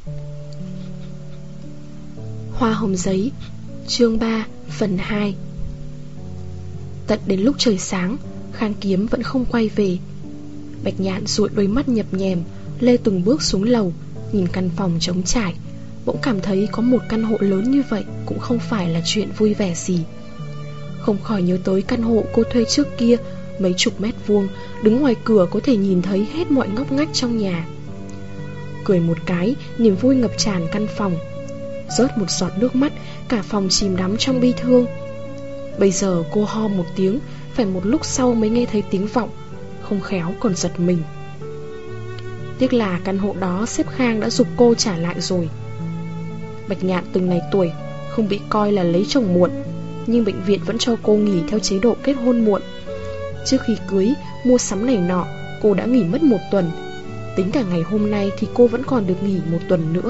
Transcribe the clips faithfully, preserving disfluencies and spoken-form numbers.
Hoa hồng giấy, chương ba, phần hai. Tận đến lúc trời sáng, Khang Kiếm vẫn không quay về. Bạch Nhạn dụi đôi mắt nhập nhèm, lê từng bước xuống lầu, nhìn căn phòng trống trải, bỗng cảm thấy có một căn hộ lớn như vậy cũng không phải là chuyện vui vẻ gì. Không khỏi nhớ tới căn hộ cô thuê trước kia, mấy chục mét vuông, đứng ngoài cửa có thể nhìn thấy hết mọi ngóc ngách trong nhà. Cười một cái, niềm vui ngập tràn căn phòng. Rớt một giọt nước mắt, cả phòng chìm đắm trong bi thương. Bây giờ cô ho một tiếng, phải một lúc sau mới nghe thấy tiếng vọng, không khéo còn giật mình. Tiếc là căn hộ đó sếp Khang đã giục cô trả lại rồi. Bạch Nhạn từng này tuổi, không bị coi là lấy chồng muộn, nhưng bệnh viện vẫn cho cô nghỉ theo chế độ kết hôn muộn. Trước khi cưới, mua sắm này nọ, cô đã nghỉ mất một tuần. Tính cả ngày hôm nay thì cô vẫn còn được nghỉ một tuần nữa.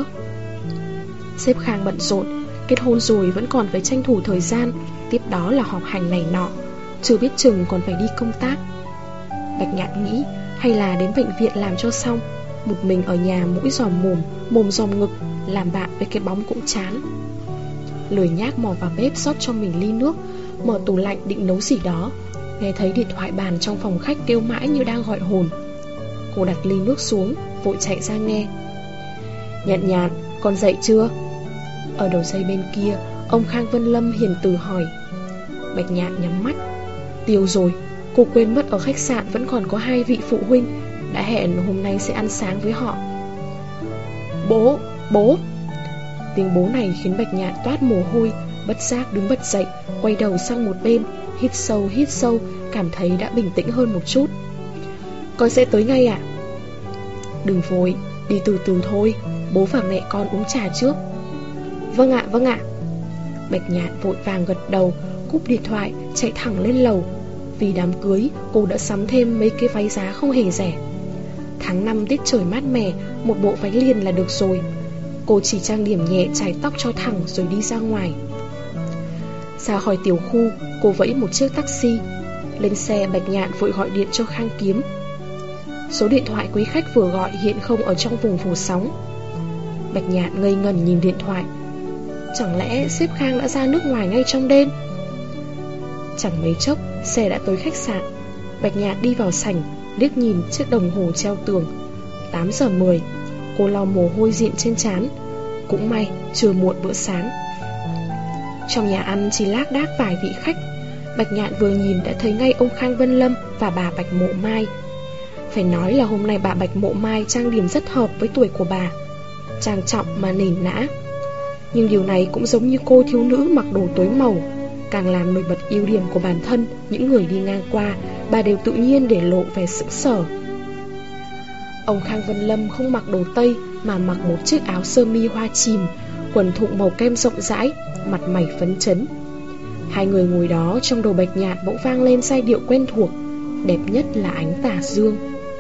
Sếp Khang bận rộn, kết hôn rồi vẫn còn phải tranh thủ thời gian, tiếp đó là họp hành này nọ, chưa biết chừng còn phải đi công tác. Bạch Nhạn nghĩ hay là đến bệnh viện làm cho xong, một mình ở nhà mũi giòm mồm, mồm giòm ngực, làm bạn với cái bóng cũng chán. Lười nhác mò vào bếp rót cho mình ly nước, mở tủ lạnh định nấu gì đó, nghe thấy điện thoại bàn trong phòng khách kêu mãi như đang gọi hồn. Cô đặt ly nước xuống, vội chạy ra nghe. Nhạn Nhạn, con dậy chưa? Ở đầu dây bên kia, ông Khang Vân Lâm hiền từ hỏi. Bạch Nhạn nhắm mắt. Tiêu rồi, cô quên mất ở khách sạn vẫn còn có hai vị phụ huynh, đã hẹn hôm nay sẽ ăn sáng với họ. Bố, bố. Tiếng bố này khiến Bạch Nhạn toát mồ hôi, bất giác đứng bật dậy, quay đầu sang một bên, hít sâu hít sâu, cảm thấy đã bình tĩnh hơn một chút. Con sẽ tới ngay ạ. Đừng vội, đi từ từ thôi, bố và mẹ con uống trà trước. Vâng ạ, vâng ạ. Bạch Nhạn vội vàng gật đầu, cúp điện thoại, chạy thẳng lên lầu. Vì đám cưới, cô đã sắm thêm mấy cái váy giá không hề rẻ. Tháng năm tiết trời mát mẻ, một bộ váy liền là được rồi. Cô chỉ trang điểm nhẹ, chải tóc cho thẳng rồi đi ra ngoài. Ra khỏi tiểu khu, cô vẫy một chiếc taxi. Lên xe, Bạch Nhạn vội gọi điện cho Khang Kiếm. Số điện thoại quý khách vừa gọi hiện không ở trong vùng phủ sóng. Bạch Nhạn ngây ngẩn nhìn điện thoại. Chẳng lẽ sếp Khang đã ra nước ngoài ngay trong đêm? Chẳng mấy chốc, xe đã tới khách sạn. Bạch Nhạn đi vào sảnh, liếc nhìn chiếc đồng hồ treo tường. Tám giờ mười. Cô lau mồ hôi diện trên trán. Cũng may, chưa muộn bữa sáng. Trong nhà ăn chỉ lác đác vài vị khách. Bạch Nhạn vừa nhìn đã thấy ngay ông Khang Vân Lâm và bà Bạch Mộ Mai. Phải nói là hôm nay bà Bạch Mộ Mai trang điểm rất hợp với tuổi của bà, trang trọng mà nền nã. Nhưng điều này cũng giống như cô thiếu nữ mặc đồ tối màu, càng làm nổi bật ưu điểm của bản thân. Những người đi ngang qua, bà đều tự nhiên để lộ vẻ sững sờ. Ông Khang Vân Lâm không mặc đồ tây mà mặc một chiếc áo sơ mi hoa chìm, quần thụng màu kem rộng rãi, mặt mày phấn chấn. Hai người ngồi đó, trong đầu Bạch Nhạn bỗng vang lên giai điệu quen thuộc, đẹp nhất là ánh tà dương.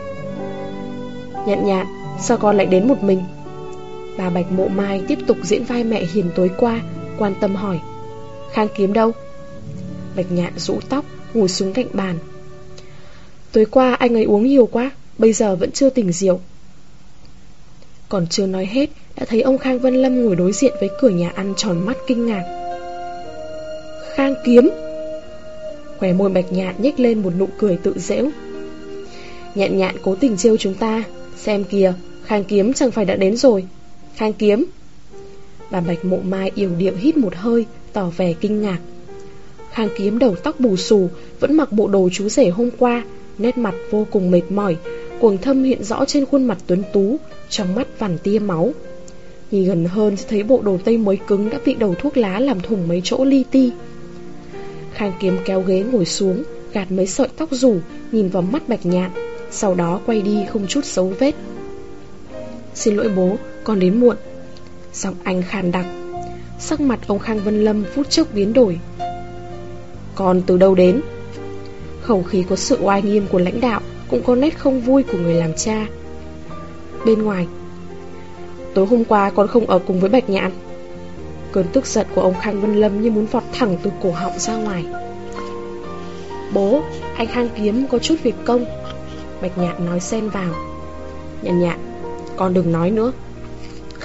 Nhạn Nhạn, sao con lại đến một mình? Bà Bạch Mộ Mai tiếp tục diễn vai mẹ hiền tối qua, quan tâm hỏi. Khang Kiếm đâu? Bạch Nhạn rũ tóc, ngồi xuống cạnh bàn. Tối qua anh ấy uống nhiều quá, bây giờ vẫn chưa tỉnh rượu. Còn chưa nói hết, đã thấy ông Khang Vân Lâm ngồi đối diện với cửa nhà ăn, tròn mắt kinh ngạc. Khang Kiếm. Khóe môi Bạch Nhạn nhếch lên một nụ cười tự giễu. Nhạn Nhạn cố tình trêu chúng ta. Xem kìa, Khang Kiếm chẳng phải đã đến rồi. Khang Kiếm. Bà Bạch Mộ Mai yểu điệu hít một hơi, tỏ vẻ kinh ngạc. Khang Kiếm đầu tóc bù xù, vẫn mặc bộ đồ chú rể hôm qua, nét mặt vô cùng mệt mỏi, cuồng thâm hiện rõ trên khuôn mặt tuấn tú, trong mắt vằn tia máu. Nhìn gần hơn thấy bộ đồ tây mới cứng đã bị đầu thuốc lá làm thủng mấy chỗ li ti. Khang Kiếm kéo ghế ngồi xuống, gạt mấy sợi tóc rủ, nhìn vào mắt Bạch Nhạn, sau đó quay đi không chút dấu vết. Xin lỗi bố, con đến muộn. Giọng anh khàn đặc. Sắc mặt ông Khang Vân Lâm phút chốc biến đổi. Con từ đâu đến? Khẩu khí có sự oai nghiêm của lãnh đạo, cũng có nét không vui của người làm cha. Bên ngoài. Tối hôm qua con không ở cùng với Bạch Nhạn. Cơn tức giận của ông Khang Vân Lâm như muốn vọt thẳng từ cổ họng ra ngoài. Bố, anh Khang Kiếm có chút việc công. Bạch Nhạn nói xen vào. Nhạn Nhạn, con đừng nói nữa.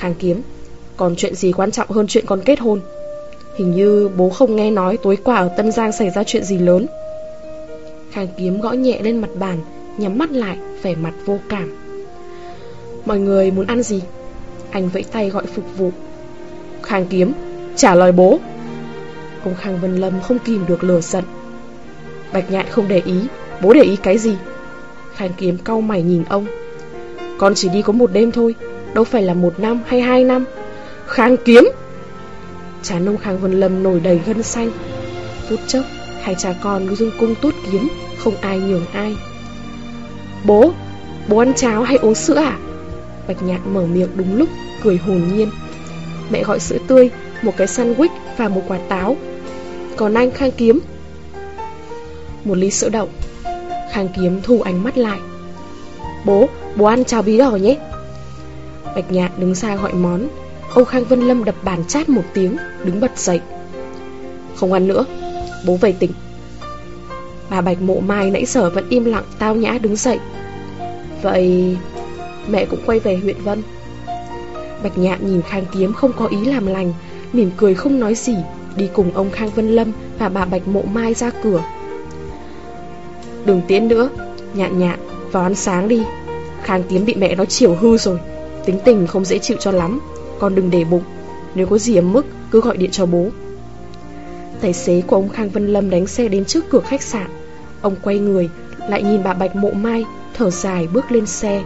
Khang Kiếm, còn chuyện gì quan trọng hơn chuyện con kết hôn? Hình như bố không nghe nói tối qua ở Tân Giang xảy ra chuyện gì lớn. Khang Kiếm gõ nhẹ lên mặt bàn, nhắm mắt lại, vẻ mặt vô cảm. Mọi người muốn ăn gì? Anh vẫy tay gọi phục vụ. Khang Kiếm, trả lời bố. Ông Khang Vân Lâm không kìm được lửa giận. Bạch Nhạn không để ý. Bố để ý cái gì? Khang Kiếm cau mày nhìn ông. Con chỉ đi có một đêm thôi, đâu phải là một năm hay hai năm. Khang Kiếm! Trán ông Khang Vân Lâm nổi đầy gân xanh. Phút chốc, hai cha con cứ dương cung tuốt kiếm, không ai nhường ai. Bố, bố ăn cháo hay uống sữa à? Bạch Nhạn mở miệng đúng lúc, cười hồn nhiên. Mẹ gọi sữa tươi, một cái sandwich và một quả táo. Còn anh Khang Kiếm? Một ly sữa đậu. Khang Kiếm thu ánh mắt lại. Bố, bố ăn cháo bí đỏ nhé. Bạch Nhạn đứng xa gọi món. Ông Khang Vân Lâm đập bàn chát một tiếng, đứng bật dậy. Không ăn nữa, bố về tỉnh. Bà Bạch Mộ Mai nãy giờ vẫn im lặng tao nhã đứng dậy. Vậy mẹ cũng quay về huyện Vân. Bạch Nhạn nhìn Khang Kiếm không có ý làm lành, mỉm cười không nói gì, đi cùng ông Khang Vân Lâm và bà Bạch Mộ Mai ra cửa. Đừng tiễn nữa, Nhạn Nhạn, vào ăn sáng đi. Khang Kiếm bị mẹ nó chiều hư rồi, tính tình không dễ chịu cho lắm. Con đừng để bụng, nếu có gì ấm mức cứ gọi điện cho bố. Tài xế của ông Khang Vân Lâm đánh xe đến trước cửa khách sạn. Ông quay người, lại nhìn bà Bạch Mộ Mai, thở dài bước lên xe.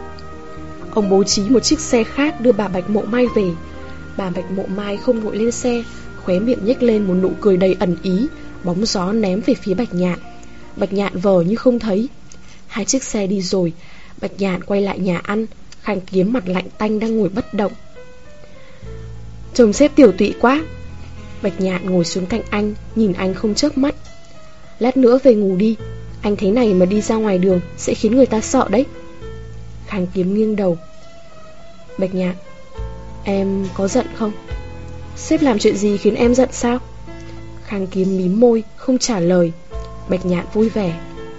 Ông bố trí một chiếc xe khác đưa bà Bạch Mộ Mai về. Bà Bạch Mộ Mai không vội lên xe, khóe miệng nhếch lên một nụ cười đầy ẩn ý, bóng gió ném về phía Bạch Nhạn. Bạch Nhạn vờ như không thấy. Hai chiếc xe đi rồi, Bạch Nhạn quay lại nhà ăn. Khang Kiếm mặt lạnh tanh đang ngồi bất động. Chồng xếp tiểu tụy quá. Bạch Nhạn ngồi xuống cạnh anh, nhìn anh không chớp mắt. Lát nữa về ngủ đi, anh thế này mà đi ra ngoài đường sẽ khiến người ta sợ đấy. Khang Kiếm nghiêng đầu. Bạch Nhạn, em có giận không? Sếp làm chuyện gì khiến em giận sao? Khang Kiếm mím môi, không trả lời. Bạch Nhạn vui vẻ.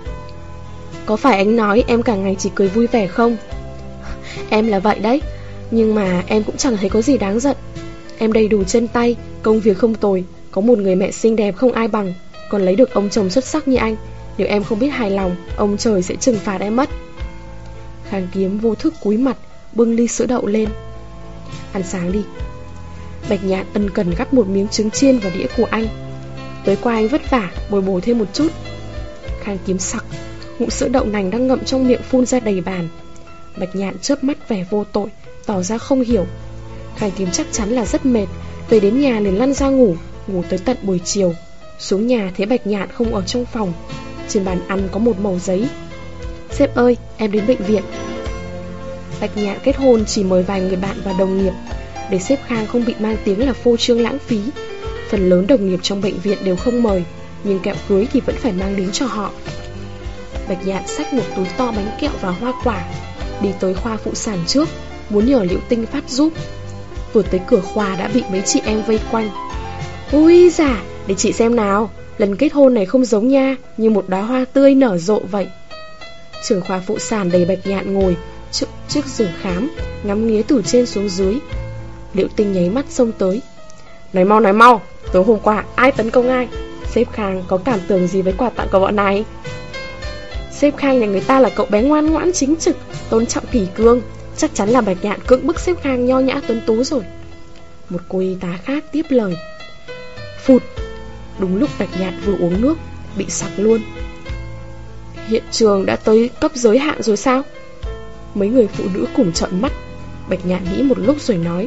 Có phải anh nói em cả ngày chỉ cười vui vẻ không? Em là vậy đấy, nhưng mà em cũng chẳng thấy có gì đáng giận. Em đầy đủ chân tay, công việc không tồi, có một người mẹ xinh đẹp không ai bằng, còn lấy được ông chồng xuất sắc như anh. Nếu em không biết hài lòng, ông trời sẽ trừng phạt em mất. Khang Kiếm vô thức cúi mặt, bưng ly sữa đậu lên. Ăn sáng đi. Bạch Nhạn ân cần gắp một miếng trứng chiên vào đĩa của anh. Tối qua anh vất vả, bồi bổ thêm một chút. Khang Kiếm sặc, ngụm sữa đậu nành đang ngậm trong miệng phun ra đầy bàn. Bạch Nhạn chớp mắt vẻ vô tội, tỏ ra không hiểu. Khang Kiếm chắc chắn là rất mệt, về đến nhà liền lăn ra ngủ, ngủ tới tận buổi chiều. Xuống nhà thấy Bạch Nhạn không ở trong phòng. Trên bàn ăn có một mẩu giấy. Sếp ơi, em đến bệnh viện. Bạch Nhạn kết hôn chỉ mời vài người bạn và đồng nghiệp, để sếp Khang không bị mang tiếng là phô trương lãng phí. Phần lớn đồng nghiệp trong bệnh viện đều không mời, nhưng kẹo cưới thì vẫn phải mang đến cho họ. Bạch Nhạn xách một túi to bánh kẹo và hoa quả, đi tới khoa phụ sản trước, muốn nhờ Liễu Tinh phát giúp. Vừa tới cửa khoa đã bị mấy chị em vây quanh. Ui dà, để chị xem nào, lần kết hôn này không giống nha, như một đóa hoa tươi nở rộ vậy. Trưởng khoa phụ sản đầy Bạch Nhạn ngồi trước, trước giường khám, ngắm nghía từ trên xuống dưới. Liễu Tinh nháy mắt xông tới. Nói mau nói mau, tối hôm qua ai tấn công ai? Sếp Khang có cảm tưởng gì với quà tặng của bọn này? Sếp Khang nhà người ta là cậu bé ngoan ngoãn chính trực, tôn trọng kỷ cương. Chắc chắn là Bạch Nhạn cưỡng bức sếp Khang nho nhã tuấn tú rồi. Một cô y tá khác tiếp lời. Phụt. Đúng lúc Bạch Nhạn vừa uống nước, bị sặc luôn. Hiện trường đã tới cấp giới hạn rồi sao? Mấy người phụ nữ cùng trợn mắt. Bạch Nhạn nghĩ một lúc rồi nói.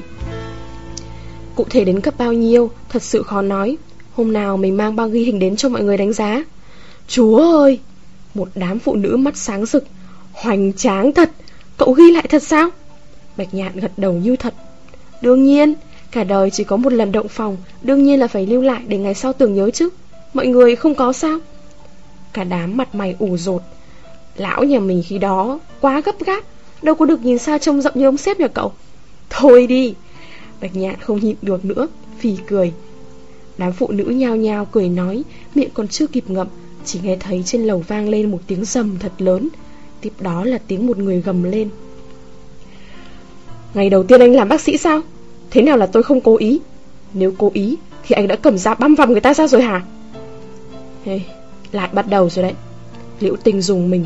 Cụ thể đến cấp bao nhiêu thật sự khó nói. Hôm nào mình mang bao ghi hình đến cho mọi người đánh giá. Chúa ơi! Một đám phụ nữ mắt sáng rực. Hoành tráng thật! Cậu ghi lại thật sao? Bạch Nhạn gật đầu như thật. Đương nhiên, cả đời chỉ có một lần động phòng, đương nhiên là phải lưu lại để ngày sau tưởng nhớ chứ. Mọi người không có sao? Cả đám mặt mày ủ rột. Lão nhà mình khi đó quá gấp gáp, đâu có được nhìn xa trông rộng như ông sếp nhà cậu. Thôi đi! Bạch Nhạn không nhịn được nữa, phì cười. Đám phụ nữ nhao nhao cười nói, miệng còn chưa kịp ngậm, chỉ nghe thấy trên lầu vang lên một tiếng rầm thật lớn. Tiếp đó là tiếng một người gầm lên. Ngày đầu tiên anh làm bác sĩ sao? Thế nào là tôi không cố ý? Nếu cố ý thì anh đã cầm dao băm vằm người ta ra rồi hả? Hey, lại bắt đầu rồi đấy. Liễu Tinh dùng mình.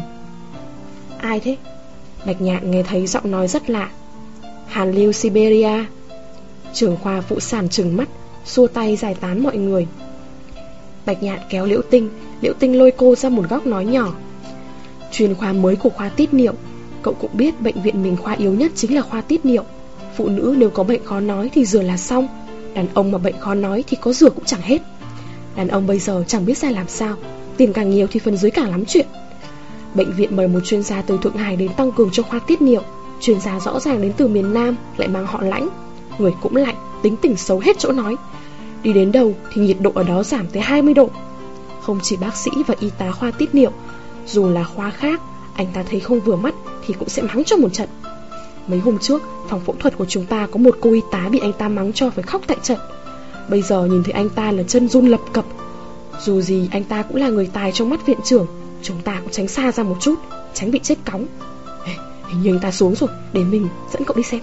Ai thế? Bạch Nhạn nghe thấy giọng nói rất lạ. Hàn Lưu Siberia. Trưởng khoa phụ sản trừng mắt, xua tay giải tán mọi người. Bạch Nhạn kéo Liễu Tinh, Liễu Tinh lôi cô ra một góc nói nhỏ. Chuyên khoa mới của khoa tiết niệu. Cậu cũng biết bệnh viện mình khoa yếu nhất chính là khoa tiết niệu. Phụ nữ nếu có bệnh khó nói thì rửa là xong. Đàn ông mà bệnh khó nói thì có rửa cũng chẳng hết. Đàn ông bây giờ chẳng biết ra làm sao. Tiền càng nhiều thì phần dưới càng lắm chuyện. Bệnh viện mời một chuyên gia từ Thượng Hải đến tăng cường cho khoa tiết niệu. Chuyên gia rõ ràng đến từ miền Nam, lại mang họ Lãnh. Người cũng lạnh, tính tình xấu hết chỗ nói. Đi đến đâu thì nhiệt độ ở đó giảm tới hai mươi độ. Không chỉ bác sĩ và y tá khoa tiết niệu, dù là khoa khác, anh ta thấy không vừa mắt thì cũng sẽ mắng cho một trận. Mấy hôm trước, phòng phẫu thuật của chúng ta có một cô y tá bị anh ta mắng cho phải khóc tại trận. Bây giờ nhìn thấy anh ta là chân run lập cập. Dù gì anh ta cũng là người tài trong mắt viện trưởng, chúng ta cũng tránh xa ra một chút, tránh bị chết cóng. Hình như anh ta xuống rồi, để mình dẫn cậu đi xem.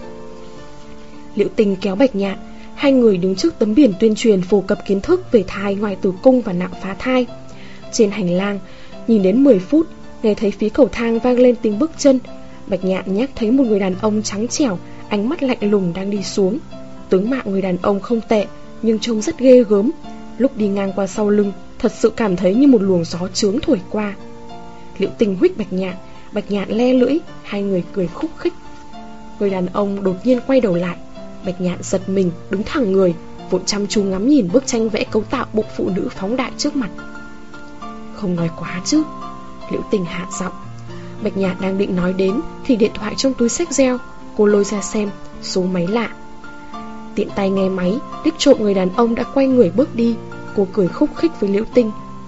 Liễu Tinh kéo Bạch Nhạn. Hai người đứng trước tấm biển tuyên truyền phổ cập kiến thức về thai ngoài tử cung và nạo phá thai. Trên hành lang, nhìn đến mười phút, nghe thấy phía cầu thang vang lên tiếng bước chân. Bạch Nhạn nhắc thấy một người đàn ông trắng trẻo, ánh mắt lạnh lùng đang đi xuống. Tướng mạo người đàn ông không tệ, nhưng trông rất ghê gớm. Lúc đi ngang qua sau lưng, thật sự cảm thấy như một luồng gió chướng thổi qua. Liễu Tinh huých Bạch Nhạn, Bạch Nhạn le lưỡi, hai người cười khúc khích. Người đàn ông đột nhiên quay đầu lại. Bạch Nhạn giật mình, đứng thẳng người, vội chăm chú ngắm nhìn bức tranh vẽ cấu tạo bụng phụ nữ phóng đại trước mặt. Không nói quá chứ. Liễu Tinh hạ giọng. Bạch Nhạn đang định nói đến thì điện thoại trong túi xách reo. Cô lôi ra xem, số máy lạ. Tiện tay nghe máy, đích trộm người đàn ông đã quay người bước đi. Cô cười khúc khích với Liễu Tinh.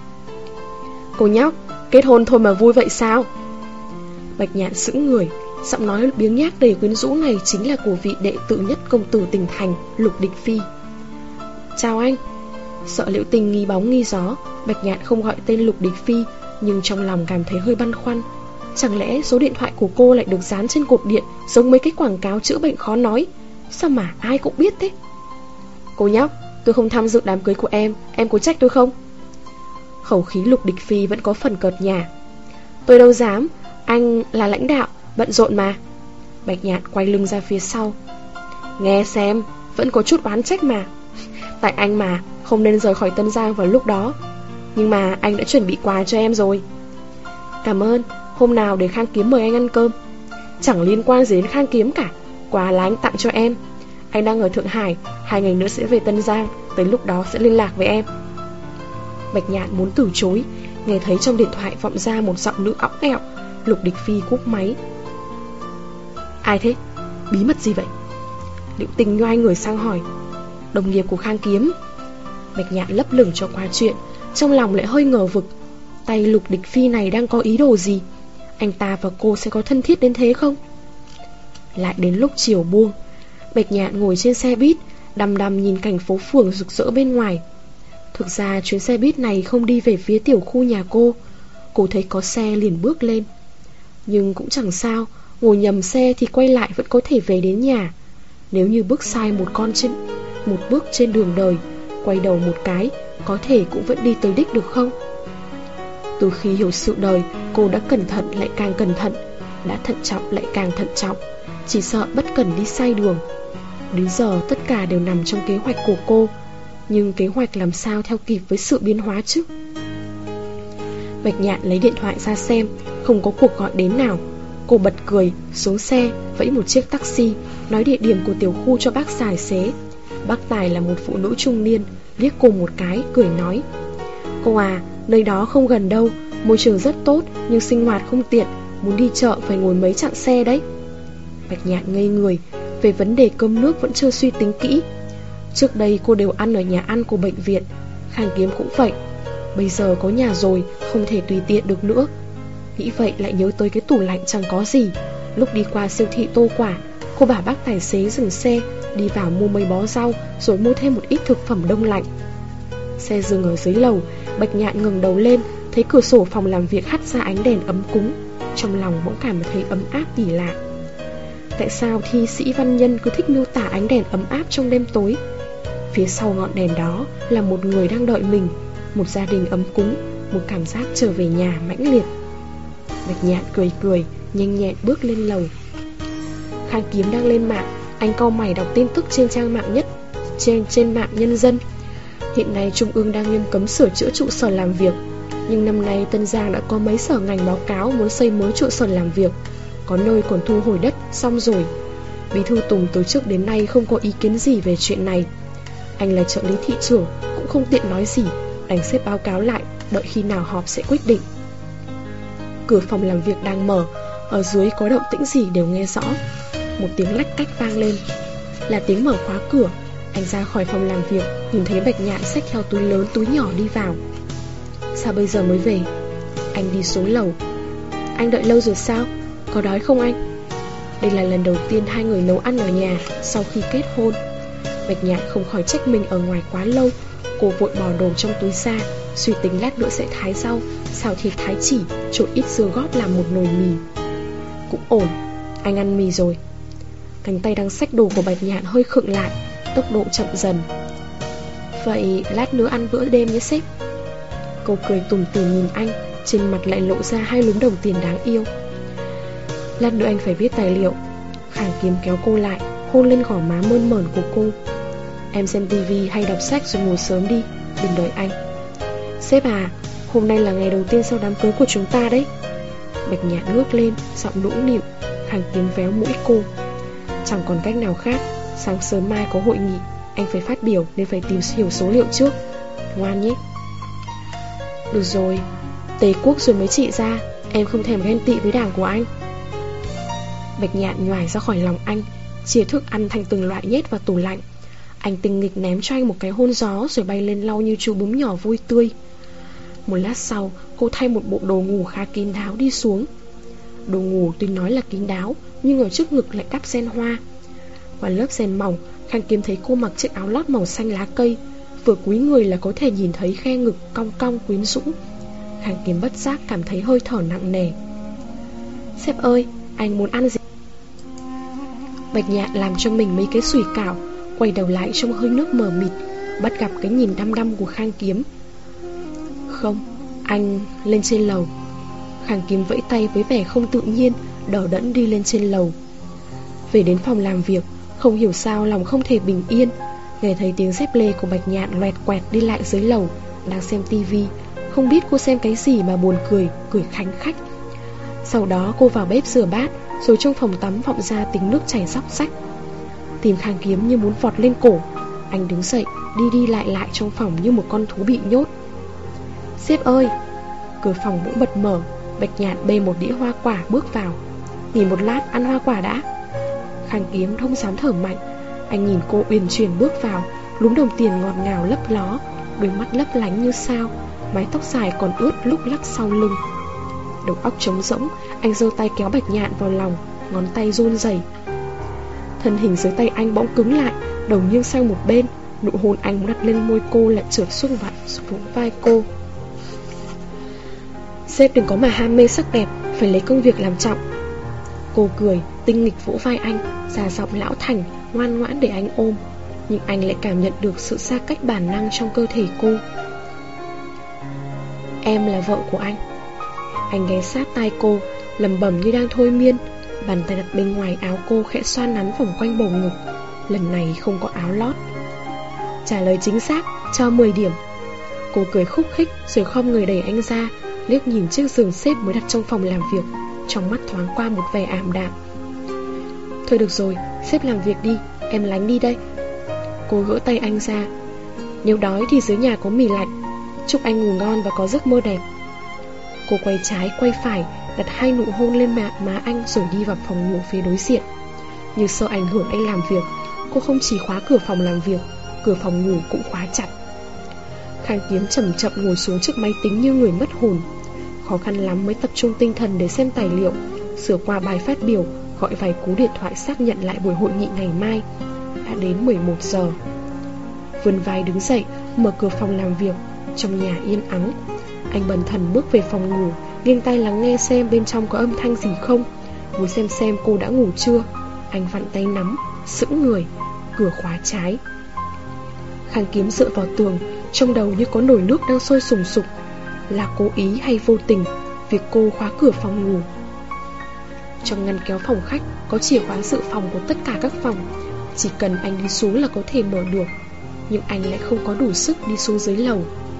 Cô nhóc, kết hôn thôi mà vui vậy sao? Bạch Nhạn sững người. Giọng nói biếng nhác đầy quyến rũ này chính là của vị đệ tử nhất công tử tỉnh thành, Lục Địch Phi. Chào anh. Sợ Liễu Tinh nghi bóng nghi gió, Bạch Nhạn không gọi tên Lục Địch Phi, nhưng trong lòng cảm thấy hơi băn khoăn. Chẳng lẽ số điện thoại của cô lại được dán trên cột điện, giống mấy cái quảng cáo chữa bệnh khó nói? Sao mà ai cũng biết thế? Cô nhóc, tôi không tham dự đám cưới của em, em có trách tôi không? Khẩu khí Lục Địch Phi vẫn có phần cợt nhả. Tôi đâu dám, anh là lãnh đạo, bận rộn mà. Bạch Nhạn quay lưng ra phía sau. Nghe xem, vẫn có chút oán trách mà. Tại anh mà, không nên rời khỏi Tân Giang vào lúc đó. Nhưng mà anh đã chuẩn bị quà cho em rồi. Cảm ơn, hôm nào để Khang Kiếm mời anh ăn cơm. Chẳng liên quan gì đến Khang Kiếm cả, quà là anh tặng cho em. Anh đang ở Thượng Hải, hai ngày nữa sẽ về Tân Giang, tới lúc đó sẽ liên lạc với em. Bạch Nhạn muốn từ chối, nghe thấy trong điện thoại vọng ra một giọng nữ óc ẹo. Lục Địch Phi cúp máy. Ai thế? Bí mật gì vậy? Liễu Tinh nhoai người sang hỏi. Đồng nghiệp của Khang Kiếm. Bạch Nhạn lấp lửng cho qua chuyện, trong lòng lại hơi ngờ vực. Tay Lục Địch Phi này đang có ý đồ gì? Anh ta và cô sẽ có thân thiết đến thế không? Lại đến lúc chiều buông, Bạch Nhạn ngồi trên xe buýt, đăm đăm nhìn cảnh phố phường rực rỡ bên ngoài. Thực ra chuyến xe buýt này không đi về phía tiểu khu nhà cô. Cô thấy có xe liền bước lên. Nhưng cũng chẳng sao, ngồi nhầm xe thì quay lại vẫn có thể về đến nhà. Nếu như bước sai một con trên một bước trên đường đời, quay đầu một cái, có thể cũng vẫn đi tới đích được không? Từ khi hiểu sự đời, cô đã cẩn thận lại càng cẩn thận, đã thận trọng lại càng thận trọng, chỉ sợ bất cẩn đi sai đường. Đến giờ tất cả đều nằm trong kế hoạch của cô, nhưng kế hoạch làm sao theo kịp với sự biến hóa chứ? Bạch Nhạn lấy điện thoại ra xem, không có cuộc gọi đến nào. Cô bật cười, xuống xe, vẫy một chiếc taxi, nói địa điểm của tiểu khu cho bác tài xế. Bác tài là một phụ nữ trung niên, liếc cô một cái, cười nói. Cô à, nơi đó không gần đâu, môi trường rất tốt, nhưng sinh hoạt không tiện, muốn đi chợ phải ngồi mấy chặng xe đấy. Bạch Nhạn ngây người, về vấn đề cơm nước vẫn chưa suy tính kỹ. Trước đây cô đều ăn ở nhà ăn của bệnh viện, Khang Kiếm cũng vậy. Bây giờ có nhà rồi, không thể tùy tiện được nữa. Nghĩ vậy lại nhớ tới cái tủ lạnh chẳng có gì. Lúc đi qua siêu thị Tô Quả, cô bảo bác tài xế dừng xe, đi vào mua mấy bó rau, rồi mua thêm một ít thực phẩm đông lạnh. Xe dừng ở dưới lầu, Bạch Nhạn ngẩng đầu lên, thấy cửa sổ phòng làm việc hắt ra ánh đèn ấm cúng. Trong lòng bỗng cảm thấy ấm áp kỳ lạ. tại sao thi sĩ văn nhân cứ thích miêu tả ánh đèn ấm áp trong đêm tối. Phía sau ngọn đèn đó là một người đang đợi mình, một gia đình ấm cúng, một cảm giác trở về nhà mãnh liệt. Bạch Nhạn cười cười, nhanh nhẹn bước lên lầu. Khang Kiếm đang lên mạng. Anh cau mày đọc tin tức trên trang mạng nhất Trên, trên mạng Nhân dân. Hiện nay Trung ương đang nghiêm cấm sửa chữa trụ sở làm việc, nhưng năm nay Tân Giang đã có mấy sở ngành báo cáo muốn xây mới trụ sở làm việc, có nơi còn thu hồi đất xong rồi. Bí thư Tùng từ trước đến nay không có ý kiến gì về chuyện này. Anh là trợ lý thị trưởng, cũng không tiện nói gì, đành xếp báo cáo lại, đợi khi nào họp sẽ quyết định. Cửa phòng làm việc đang mở, ở dưới có động tĩnh gì đều nghe rõ. Một tiếng lách cách vang lên, là tiếng mở khóa cửa. Anh ra khỏi phòng làm việc, nhìn thấy Bạch Nhạn xách theo túi lớn túi nhỏ đi vào. Sao bây giờ mới về? Anh đi xuống lầu. Anh đợi lâu rồi sao? Có đói không anh? Đây là lần đầu tiên hai người nấu ăn ở nhà sau khi kết hôn. Bạch Nhạn không khỏi trách mình ở ngoài quá lâu. Cô vội bỏ đồ trong túi ra, suy tính lát nữa sẽ thái rau, xào thịt thái chỉ, trộn ít dưa góp làm một nồi mì. Cũng ổn, anh ăn mì rồi. Cánh tay đang xách đồ của Bạch Nhạn hơi khựng lại, tốc độ chậm dần. Vậy lát nữa ăn bữa đêm nhé sếp. Cô cười tủm tỉm nhìn anh, trên mặt lại lộ ra hai lúm đồng tiền đáng yêu. Lát nữa anh phải viết tài liệu. Khang Kiếm kéo cô lại, hôn lên gò má mơn mởn của cô. Em xem tivi hay đọc sách rồi ngủ sớm đi, đừng đợi anh. Sếp à, hôm nay là ngày đầu tiên sau đám cưới của chúng ta đấy. Bạch Nhạn ngước lên, giọng nũng nịu. Khang Kiếm véo mũi cô. Chẳng còn cách nào khác, sáng sớm mai có hội nghị, anh phải phát biểu nên phải tìm hiểu số liệu trước. Ngoan nhé. Được rồi, Tề Quốc rồi mới trị ra, em không thèm ghen tị với đảng của anh. Bạch Nhạn nhoài ra khỏi lòng anh, chia thức ăn thành từng loại nhét vào tủ lạnh. Anh tinh nghịch ném cho anh một cái hôn gió rồi bay lên lau như chú bướm nhỏ vui tươi. Một lát sau, cô thay một bộ đồ ngủ khá kín đáo đi xuống. Đồ ngủ tuy nói là kín đáo, nhưng ở trước ngực lại đắp ren hoa. Qua lớp ren mỏng, Khang Kiếm thấy cô mặc chiếc áo lót màu xanh lá cây, vừa cúi người là có thể nhìn thấy khe ngực cong cong quyến rũ. Khang Kiếm bất giác cảm thấy hơi thở nặng nề. Sếp ơi, anh muốn ăn gì? Bạch Nhạn làm cho mình mấy cái sủi cảo, quay đầu lại trong hơi nước mờ mịt, bắt gặp cái nhìn đăm đăm của Khang Kiếm. Không, anh lên trên lầu. Khang Kiếm vẫy tay với vẻ không tự nhiên, đờ đẫn đi lên trên lầu. Về đến phòng làm việc, không hiểu sao lòng không thể bình yên. Nghe thấy tiếng dép lê của Bạch Nhạn loẹt quẹt đi lại dưới lầu, đang xem tivi. Không biết cô xem cái gì mà buồn cười, cười khanh khách. Sau đó cô vào bếp rửa bát, rồi trong phòng tắm vọng ra tiếng nước chảy róc rách. Tim Khang Kiếm như muốn vọt lên cổ. Anh đứng dậy, đi đi lại lại trong phòng như một con thú bị nhốt. Sếp ơi! Cửa phòng bỗng bật mở. Bạch Nhạn bê một đĩa hoa quả bước vào. Nghỉ một lát ăn hoa quả đã. Khang Kiếm không dám thở mạnh. Anh nhìn cô uyển chuyển bước vào, lúm đồng tiền ngọt ngào lấp ló, đôi mắt lấp lánh như sao, mái tóc dài còn ướt lúc lắc sau lưng. Đầu óc trống rỗng, anh giơ tay kéo Bạch Nhạn vào lòng, ngón tay run rẩy. Thân hình dưới tay anh bỗng cứng lại, đầu nghiêng sang một bên. Nụ hôn anh đặt lên môi cô lại trượt xuống vặn xuống vai cô. Sếp đừng có mà ham mê sắc đẹp, phải lấy công việc làm trọng. Cô cười, tinh nghịch vỗ vai anh, già giọng lão thành, ngoan ngoãn để anh ôm. Nhưng anh lại cảm nhận được sự xa cách bản năng trong cơ thể cô. Em là vợ của anh. Anh ghé sát tai cô, lẩm bẩm như đang thôi miên. Bàn tay đặt bên ngoài áo cô khẽ xoa nắn vòng quanh bầu ngực. Lần này không có áo lót. Trả lời chính xác, cho mười điểm. Cô cười khúc khích rồi khom người đẩy anh ra, liếc nhìn chiếc giường xếp mới đặt trong phòng làm việc, trong mắt thoáng qua một vẻ ảm đạm. Thôi được rồi, sếp làm việc đi, em lánh đi đây. Cô gỡ tay anh ra. Nếu đói thì dưới nhà có mì lạnh. Chúc anh ngủ ngon và có giấc mơ đẹp. Cô quay trái quay phải, đặt hai nụ hôn lên má, má anh rồi đi vào phòng ngủ phía đối diện. Như sợ ảnh hưởng anh làm việc, cô không chỉ khóa cửa phòng làm việc, cửa phòng ngủ cũng khóa chặt. Khang Kiếm chậm chậm ngồi xuống trước máy tính như người mất hồn. Khó khăn lắm mới tập trung tinh thần để xem tài liệu, sửa qua bài phát biểu, gọi vài cú điện thoại xác nhận lại buổi hội nghị ngày mai. Đã đến mười một giờ. Vươn vai đứng dậy, mở cửa phòng làm việc. Trong nhà yên ắng. Anh bần thần bước về phòng ngủ, nghiêng tai lắng nghe xem bên trong có âm thanh gì không, muốn xem xem cô đã ngủ chưa. Anh vặn tay nắm, sững người, cửa khóa trái. Khang Kiếm dựa vào tường, trong đầu như có nồi nước đang sôi sùng sục. Là cố ý hay vô tình việc cô khóa cửa phòng ngủ? Trong ngăn kéo phòng khách có chìa khóa dự phòng của tất cả các phòng, chỉ cần anh đi xuống là có thể mở được. Nhưng anh lại không có đủ sức đi xuống dưới lầu.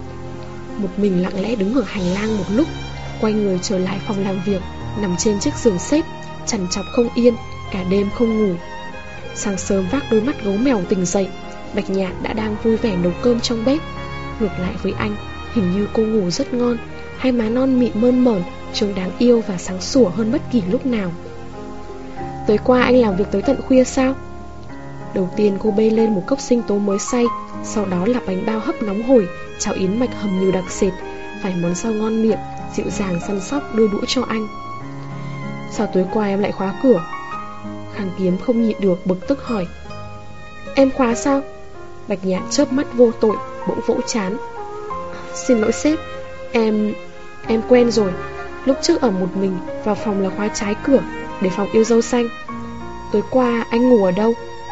Một mình lặng lẽ đứng ở hành lang một lúc, quay người trở lại phòng làm việc, nằm trên chiếc giường xếp, trằn trọc không yên, cả đêm không ngủ. Sáng sớm vác đôi mắt gấu mèo tỉnh dậy, Bạch Nhạn đã đang vui vẻ nấu cơm trong bếp. Ngược lại với anh, hình như cô ngủ rất ngon, hai má non mịn mơn mởn, trông đáng yêu và sáng sủa hơn bất kỳ lúc nào. Tối qua anh làm việc tới tận khuya sao? Đầu tiên cô bê lên một cốc sinh tố mới xay, sau đó là bánh bao hấp nóng hổi, cháo yến mạch hầm nhiều đặc sệt, vài món rau ngon miệng, dịu dàng săn sóc đưa đũa cho anh. Sao tối qua em lại khóa cửa? Khang Kiếm không nhịn được bực tức hỏi. Em khóa sao? Bạch Nhạn chớp mắt vô tội, bỗng vỗ trán. Xin lỗi sếp, em... em quen rồi. Lúc trước ở một mình, vào phòng là khóa trái cửa, để phòng yêu dâu xanh. Tối qua anh ngủ ở đâu?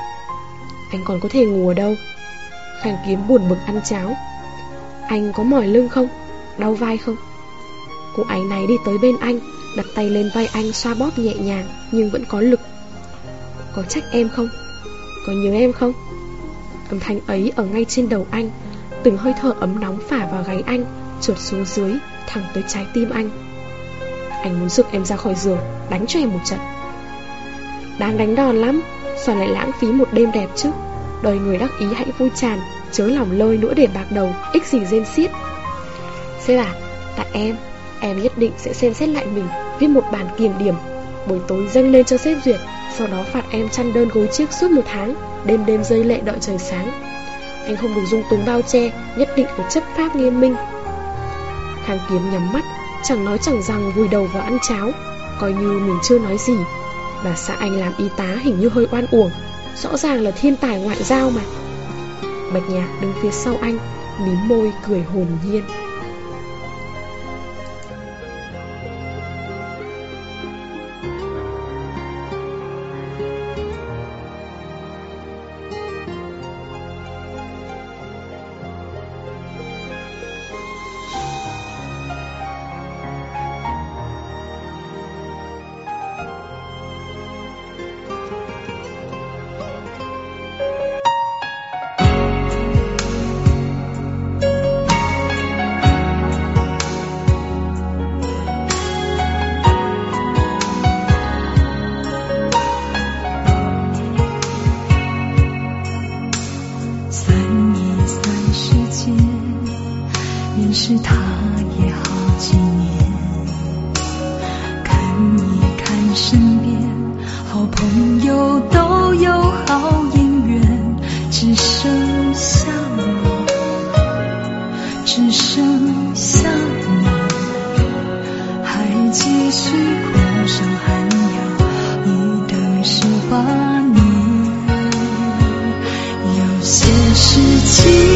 Anh còn có thể ngủ ở đâu? Khang Kiếm buồn bực ăn cháo. Anh có mỏi lưng không? Đau vai không? Cô áy náy đi tới bên anh, đặt tay lên vai anh xoa bóp nhẹ nhàng nhưng vẫn có lực. Có trách em không? Có nhớ em không? Âm thanh ấy ở ngay trên đầu anh, từng hơi thở ấm nóng phả vào gáy anh, trượt xuống dưới, thẳng tới trái tim anh. Anh muốn giựt em ra khỏi giường, đánh cho em một trận. Đáng đánh đòn lắm, sao lại lãng phí một đêm đẹp chứ? Đời người đắc ý hãy vui tràn, chớ lòng lơi nữa để bạc đầu, ích gì rên xiết. Sếp à, tại em, em nhất định sẽ xem xét lại mình, viết một bản kiểm điểm, buổi tối dâng lên cho sếp duyệt, sau đó phạt em chăn đơn gối chiếc suốt một tháng, đêm đêm rơi lệ đợi trời sáng. Anh không được dung túng bao che, nhất định phải chấp pháp nghiêm minh. Khang Kiếm nhắm mắt, chẳng nói chẳng rằng vùi đầu vào ăn cháo, coi như mình chưa nói gì. Bà xã anh làm y tá hình như hơi oan uổng, rõ ràng là thiên tài ngoại giao mà. Bạch Nhạn đứng phía sau anh, mím môi cười hồn nhiên. 事情